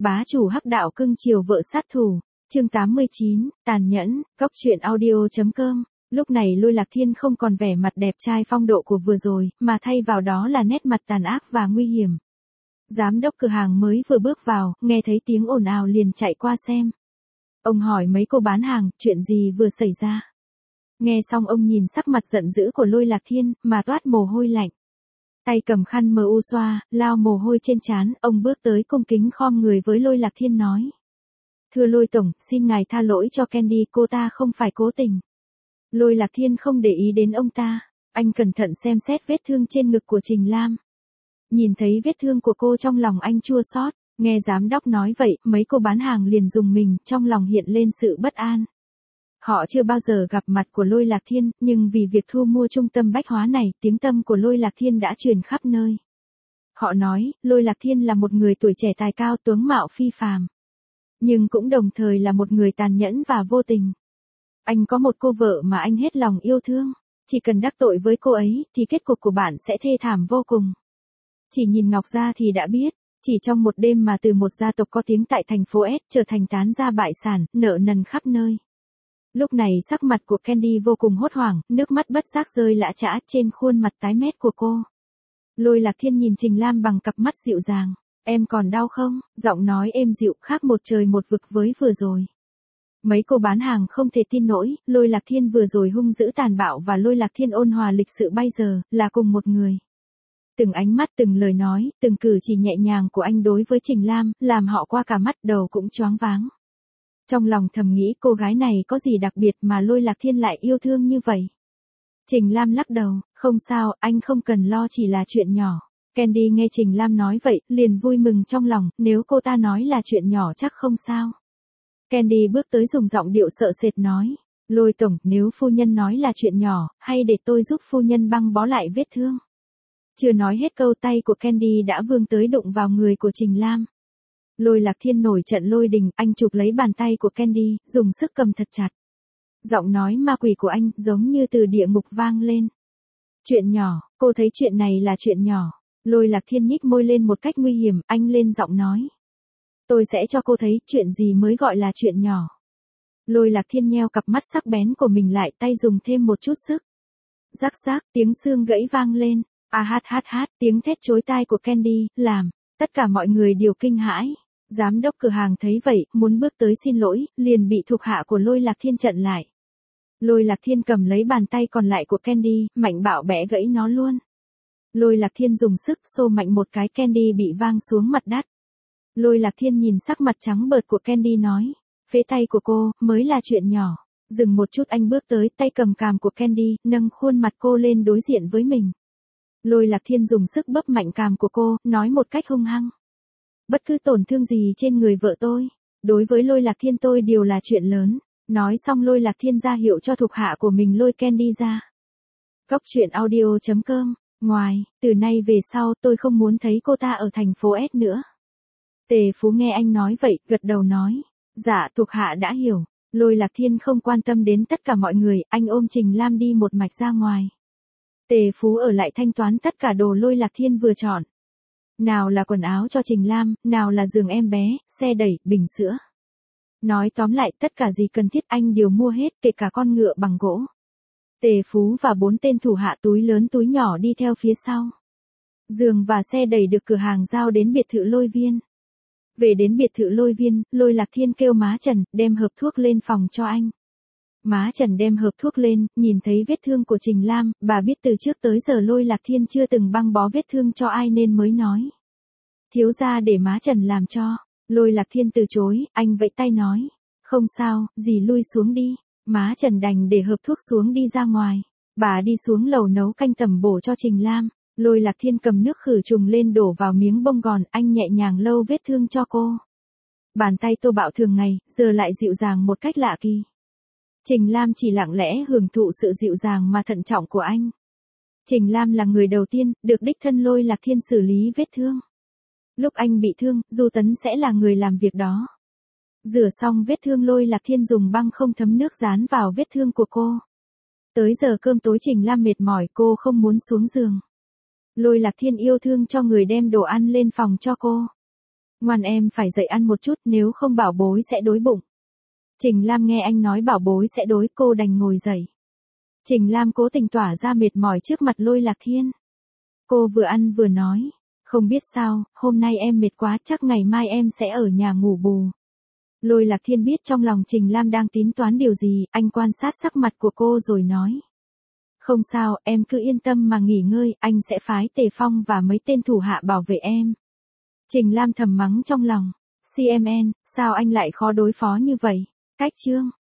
Bá chủ hắc đạo cưng chiều vợ sát thủ. Chương 89, tàn nhẫn, Cóc truyện audio.com. Lúc này Lôi Lạc Thiên không còn vẻ mặt đẹp trai phong độ của vừa rồi, mà thay vào đó là nét mặt tàn ác và nguy hiểm. Giám đốc cửa hàng mới vừa bước vào, nghe thấy tiếng ồn ào liền chạy qua xem. Ông hỏi mấy cô bán hàng, chuyện gì vừa xảy ra. Nghe xong ông nhìn sắc mặt giận dữ của Lôi Lạc Thiên, mà toát mồ hôi lạnh. Tay cầm khăn mờ u xoa, lao mồ hôi trên trán, ông bước tới cung kính khom người với Lôi Lạc Thiên nói. Thưa Lôi Tổng, xin ngài tha lỗi cho Candy, cô ta không phải cố tình. Lôi Lạc Thiên không để ý đến ông ta, anh cẩn thận xem xét vết thương trên ngực của Trình Lam. Nhìn thấy vết thương của cô trong lòng anh chua xót, nghe giám đốc nói vậy, mấy cô bán hàng liền rùng mình, trong lòng hiện lên sự bất an. Họ chưa bao giờ gặp mặt của Lôi Lạc Thiên, nhưng vì việc thu mua trung tâm bách hóa này, tiếng tăm của Lôi Lạc Thiên đã truyền khắp nơi. Họ nói, Lôi Lạc Thiên là một người tuổi trẻ tài cao, tướng mạo phi phàm, nhưng cũng đồng thời là một người tàn nhẫn và vô tình. Anh có một cô vợ mà anh hết lòng yêu thương, chỉ cần đắc tội với cô ấy, thì kết cục của bạn sẽ thê thảm vô cùng. Chỉ nhìn Ngọc Gia thì đã biết, chỉ trong một đêm mà từ một gia tộc có tiếng tại thành phố S trở thành tán gia bại sản, nợ nần khắp nơi. Lúc này sắc mặt của Candy vô cùng hốt hoảng, nước mắt bất giác rơi lã chã trên khuôn mặt tái mét của cô. Lôi Lạc Thiên nhìn Trình Lam bằng cặp mắt dịu dàng. Em còn đau không? Giọng nói êm dịu khác một trời một vực với vừa rồi. Mấy cô bán hàng không thể tin nổi, Lôi Lạc Thiên vừa rồi hung dữ tàn bạo và Lôi Lạc Thiên ôn hòa lịch sự bây giờ, là cùng một người. Từng ánh mắt, từng lời nói, từng cử chỉ nhẹ nhàng của anh đối với Trình Lam, làm họ qua cả mắt, đầu cũng choáng váng. Trong lòng thầm nghĩ cô gái này có gì đặc biệt mà Lôi Lạc Thiên lại yêu thương như vậy. Trình Lam lắc đầu, không sao, anh không cần lo, chỉ là chuyện nhỏ. Candy nghe Trình Lam nói vậy, liền vui mừng trong lòng, nếu cô ta nói là chuyện nhỏ chắc không sao. Candy bước tới dùng giọng điệu sợ sệt nói, Lôi Tổng, nếu phu nhân nói là chuyện nhỏ, hay để tôi giúp phu nhân băng bó lại vết thương. Chưa nói hết câu, tay của Candy đã vươn tới đụng vào người của Trình Lam. Lôi Lạc Thiên nổi trận lôi đình, anh chụp lấy bàn tay của Candy, dùng sức cầm thật chặt. Giọng nói ma quỷ của anh giống như từ địa ngục vang lên. Chuyện nhỏ, cô thấy chuyện này là chuyện nhỏ. Lôi Lạc Thiên nhích môi lên một cách nguy hiểm, anh lên giọng nói. Tôi sẽ cho cô thấy chuyện gì mới gọi là chuyện nhỏ. Lôi Lạc Thiên nheo cặp mắt sắc bén của mình lại, tay dùng thêm một chút sức. Rắc rác, tiếng xương gãy vang lên. Tiếng thét chói tai của Candy, làm tất cả mọi người đều kinh hãi. Giám đốc cửa hàng thấy vậy, muốn bước tới xin lỗi, liền bị thuộc hạ của Lôi Lạc Thiên chặn lại. Lôi Lạc Thiên cầm lấy bàn tay còn lại của Candy, mạnh bạo bẻ gãy nó luôn. Lôi Lạc Thiên dùng sức xô mạnh một cái, Candy bị vang xuống mặt đất. Lôi Lạc Thiên nhìn sắc mặt trắng bợt của Candy nói, phế tay của cô, mới là chuyện nhỏ. Dừng một chút, anh bước tới, tay cầm cằm của Candy, nâng khuôn mặt cô lên đối diện với mình. Lôi Lạc Thiên dùng sức bóp mạnh cằm của cô, nói một cách hung hăng. Bất cứ tổn thương gì trên người vợ tôi, đối với Lôi Lạc Thiên tôi đều là chuyện lớn. Nói xong Lôi Lạc Thiên ra hiệu cho thuộc hạ của mình lôi Candy ra. Cóc truyện audio.com. Ngoài, từ nay về sau tôi không muốn thấy cô ta ở thành phố S nữa. Tề Phú nghe anh nói vậy, gật đầu nói. Dạ, thuộc hạ đã hiểu. Lôi Lạc Thiên không quan tâm đến tất cả mọi người, anh ôm Trình Lam đi một mạch ra ngoài. Tề Phú ở lại thanh toán tất cả đồ Lôi Lạc Thiên vừa chọn. Nào là quần áo cho Trình Lam, nào là giường em bé, xe đẩy, bình sữa. Nói tóm lại, tất cả gì cần thiết anh đều mua hết, kể cả con ngựa bằng gỗ. Tề Phú và 4 tên thủ hạ túi lớn túi nhỏ đi theo phía sau. Giường và xe đẩy được cửa hàng giao đến biệt thự Lôi Viên. Về đến biệt thự Lôi Viên, Lôi Lạc Thiên kêu má Trần, đem hộp thuốc lên phòng cho anh. Má Trần đem hộp thuốc lên, nhìn thấy vết thương của Trình Lam, bà biết từ trước tới giờ Lôi Lạc Thiên chưa từng băng bó vết thương cho ai nên mới nói. Thiếu gia để má Trần làm cho. Lôi Lạc Thiên từ chối, anh vẫy tay nói. Không sao, dì lui xuống đi. Má Trần đành để hộp thuốc xuống đi ra ngoài. Bà đi xuống lầu nấu canh tẩm bổ cho Trình Lam. Lôi Lạc Thiên cầm nước khử trùng lên đổ vào miếng bông gòn, anh nhẹ nhàng lau vết thương cho cô. Bàn tay thô bạo thường ngày, giờ lại dịu dàng một cách lạ kỳ. Trình Lam chỉ lặng lẽ hưởng thụ sự dịu dàng mà thận trọng của anh. Trình Lam là người đầu tiên, được đích thân Lôi Lạc Thiên xử lý vết thương. Lúc anh bị thương, Du Tấn sẽ là người làm việc đó. Rửa xong vết thương, Lôi Lạc Thiên dùng băng không thấm nước dán vào vết thương của cô. Tới giờ cơm tối Trình Lam mệt mỏi, cô không muốn xuống giường. Lôi Lạc Thiên yêu thương cho người đem đồ ăn lên phòng cho cô. Ngoan em phải dậy ăn một chút nếu không bảo bối sẽ đói bụng. Trình Lam nghe anh nói bảo bối sẽ đói cô đành ngồi dậy. Trình Lam cố tình tỏa ra mệt mỏi trước mặt Lôi Lạc Thiên. Cô vừa ăn vừa nói. Không biết sao, hôm nay em mệt quá chắc ngày mai em sẽ ở nhà ngủ bù. Lôi Lạc Thiên biết trong lòng Trình Lam đang tính toán điều gì, anh quan sát sắc mặt của cô rồi nói. Không sao, em cứ yên tâm mà nghỉ ngơi, anh sẽ phái Tề Phong và mấy tên thủ hạ bảo vệ em. Trình Lam thầm mắng trong lòng. CMN, sao anh lại khó đối phó như vậy? Cách chương.